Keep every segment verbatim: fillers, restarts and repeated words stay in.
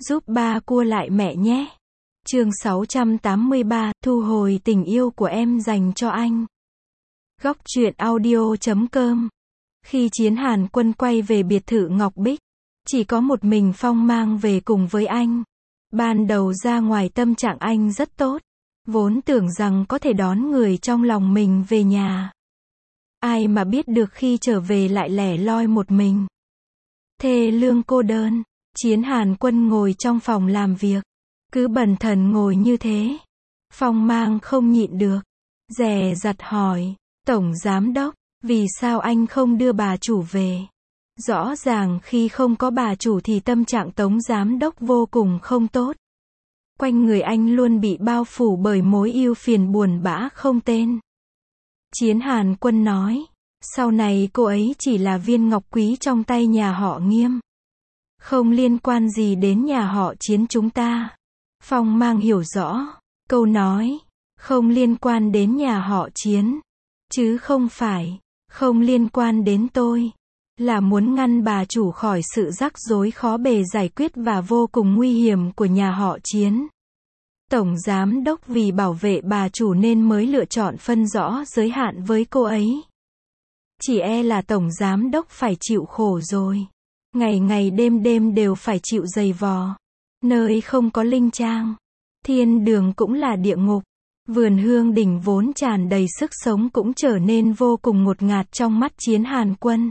Giúp ba cua lại mẹ nhé. Chương sáu trăm tám mươi ba, thu hồi tình yêu của em dành cho anh. Góc truyện audio chấm com. Khi Chiến Hàn Quân quay về biệt thự Ngọc Bích, chỉ có một mình Phong mang về cùng với anh. Ban đầu ra ngoài tâm trạng anh rất tốt, vốn tưởng rằng có thể đón người trong lòng mình về nhà. Ai mà biết được khi trở về lại lẻ loi một mình. Thê lương cô đơn. Chiến Hàn Quân ngồi trong phòng làm việc, cứ bần thần ngồi như thế. Phong mang không nhịn được, dè dặt hỏi, Tổng Giám Đốc, vì sao anh không đưa bà chủ về? Rõ ràng khi không có bà chủ thì tâm trạng Tống Giám Đốc vô cùng không tốt. Quanh người anh luôn bị bao phủ bởi mối ưu phiền buồn bã không tên. Chiến Hàn Quân nói, sau này cô ấy chỉ là viên ngọc quý trong tay nhà họ Nghiêm. Không liên quan gì đến nhà họ Chiến chúng ta. Phong mang hiểu rõ, câu nói, không liên quan đến nhà họ Chiến, chứ không phải, không liên quan đến tôi, là muốn ngăn bà chủ khỏi sự rắc rối khó bề giải quyết và vô cùng nguy hiểm của nhà họ Chiến. Tổng Giám Đốc vì bảo vệ bà chủ nên mới lựa chọn phân rõ giới hạn với cô ấy. Chỉ e là Tổng Giám Đốc phải chịu khổ rồi. Ngày ngày đêm đêm đều phải chịu giày vò. Nơi không có linh trang, thiên đường cũng là địa ngục. Vườn hương đỉnh vốn tràn đầy sức sống cũng trở nên vô cùng ngột ngạt trong mắt Chiến Hàn Quân.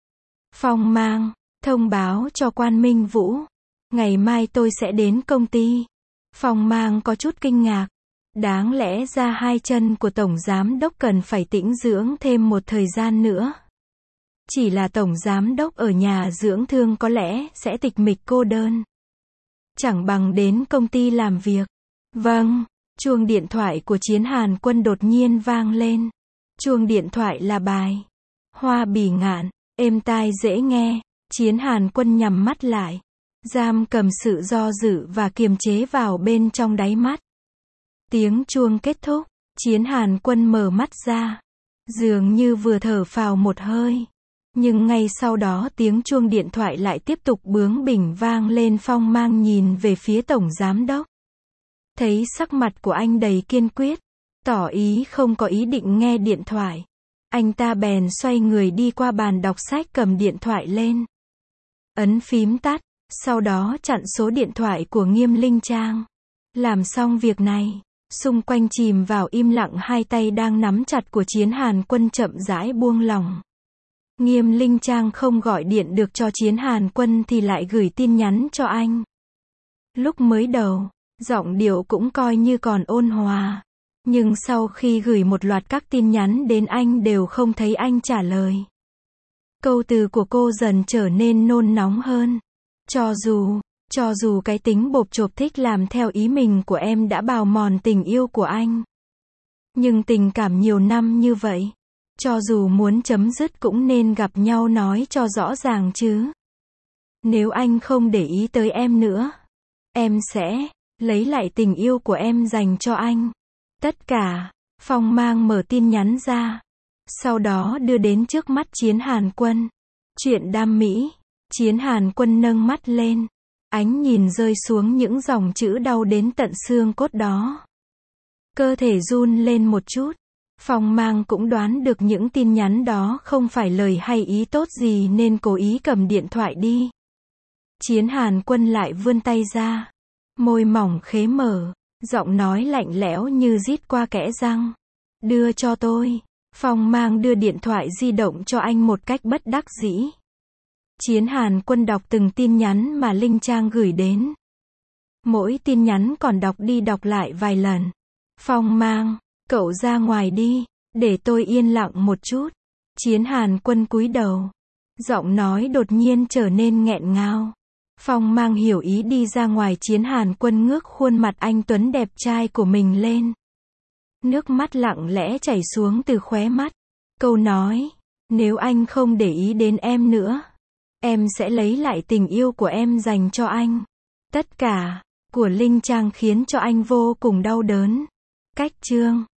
Phong mang, thông báo cho Quan Minh Vũ. Ngày mai tôi sẽ đến công ty. Phong mang có chút kinh ngạc. Đáng lẽ ra hai chân của Tổng Giám Đốc cần phải tĩnh dưỡng thêm một thời gian nữa. Chỉ là Tổng Giám Đốc ở nhà dưỡng thương có lẽ sẽ tịch mịch cô đơn. Chẳng bằng đến công ty làm việc. Vâng, chuông điện thoại của Chiến Hàn Quân đột nhiên vang lên. Chuông điện thoại là bài Hoa Bỉ Ngạn, êm tai dễ nghe. Chiến Hàn Quân nhắm mắt lại, giam cầm sự do dự và kiềm chế vào bên trong đáy mắt. Tiếng chuông kết thúc, Chiến Hàn Quân mở mắt ra, dường như vừa thở phào một hơi. Nhưng ngay sau đó tiếng chuông điện thoại lại tiếp tục bướng bỉnh vang lên. Phong mang nhìn về phía Tổng Giám Đốc. Thấy sắc mặt của anh đầy kiên quyết, tỏ ý không có ý định nghe điện thoại. Anh ta bèn xoay người đi qua bàn đọc sách cầm điện thoại lên. Ấn phím tắt, sau đó chặn số điện thoại của Nghiêm Linh Trang. Làm xong việc này, xung quanh chìm vào im lặng, hai tay đang nắm chặt của Chiến Hàn Quân chậm rãi buông lỏng. Nghiêm Linh Trang không gọi điện được cho Chiến Hàn Quân thì lại gửi tin nhắn cho anh. Lúc mới đầu, giọng điệu cũng coi như còn ôn hòa. Nhưng sau khi gửi một loạt các tin nhắn đến anh đều không thấy anh trả lời. Câu từ của cô dần trở nên nôn nóng hơn. Cho dù, cho dù cái tính bộp chộp thích làm theo ý mình của em đã bào mòn tình yêu của anh. Nhưng tình cảm nhiều năm như vậy, cho dù muốn chấm dứt cũng nên gặp nhau nói cho rõ ràng chứ. Nếu anh không để ý tới em nữa, em sẽ lấy lại tình yêu của em dành cho anh. Tất cả. Phong mang mở tin nhắn ra, sau đó đưa đến trước mắt Chiến Hàn Quân. Chuyện đam mỹ. Chiến Hàn Quân nâng mắt lên, ánh nhìn rơi xuống những dòng chữ đau đến tận xương cốt đó. Cơ thể run lên một chút. Phong mang cũng đoán được những tin nhắn đó không phải lời hay ý tốt gì nên cố ý cầm điện thoại đi. Chiến Hàn Quân lại vươn tay ra, môi mỏng khế mở, giọng nói lạnh lẽo như rít qua kẽ răng. Đưa cho tôi. Phong mang đưa điện thoại di động cho anh một cách bất đắc dĩ. Chiến Hàn Quân đọc từng tin nhắn mà Linh Trang gửi đến. Mỗi tin nhắn còn đọc đi đọc lại vài lần. Phong mang, cậu ra ngoài đi, để tôi yên lặng một chút. Chiến Hàn Quân cúi đầu, giọng nói đột nhiên trở nên nghẹn ngào. Phong mang hiểu ý đi ra ngoài. Chiến Hàn Quân ngước khuôn mặt anh tuấn đẹp trai của mình lên. Nước mắt lặng lẽ chảy xuống từ khóe mắt. Câu nói, nếu anh không để ý đến em nữa, em sẽ lấy lại tình yêu của em dành cho anh. Tất cả, của Linh Trang khiến cho anh vô cùng đau đớn. Cách chương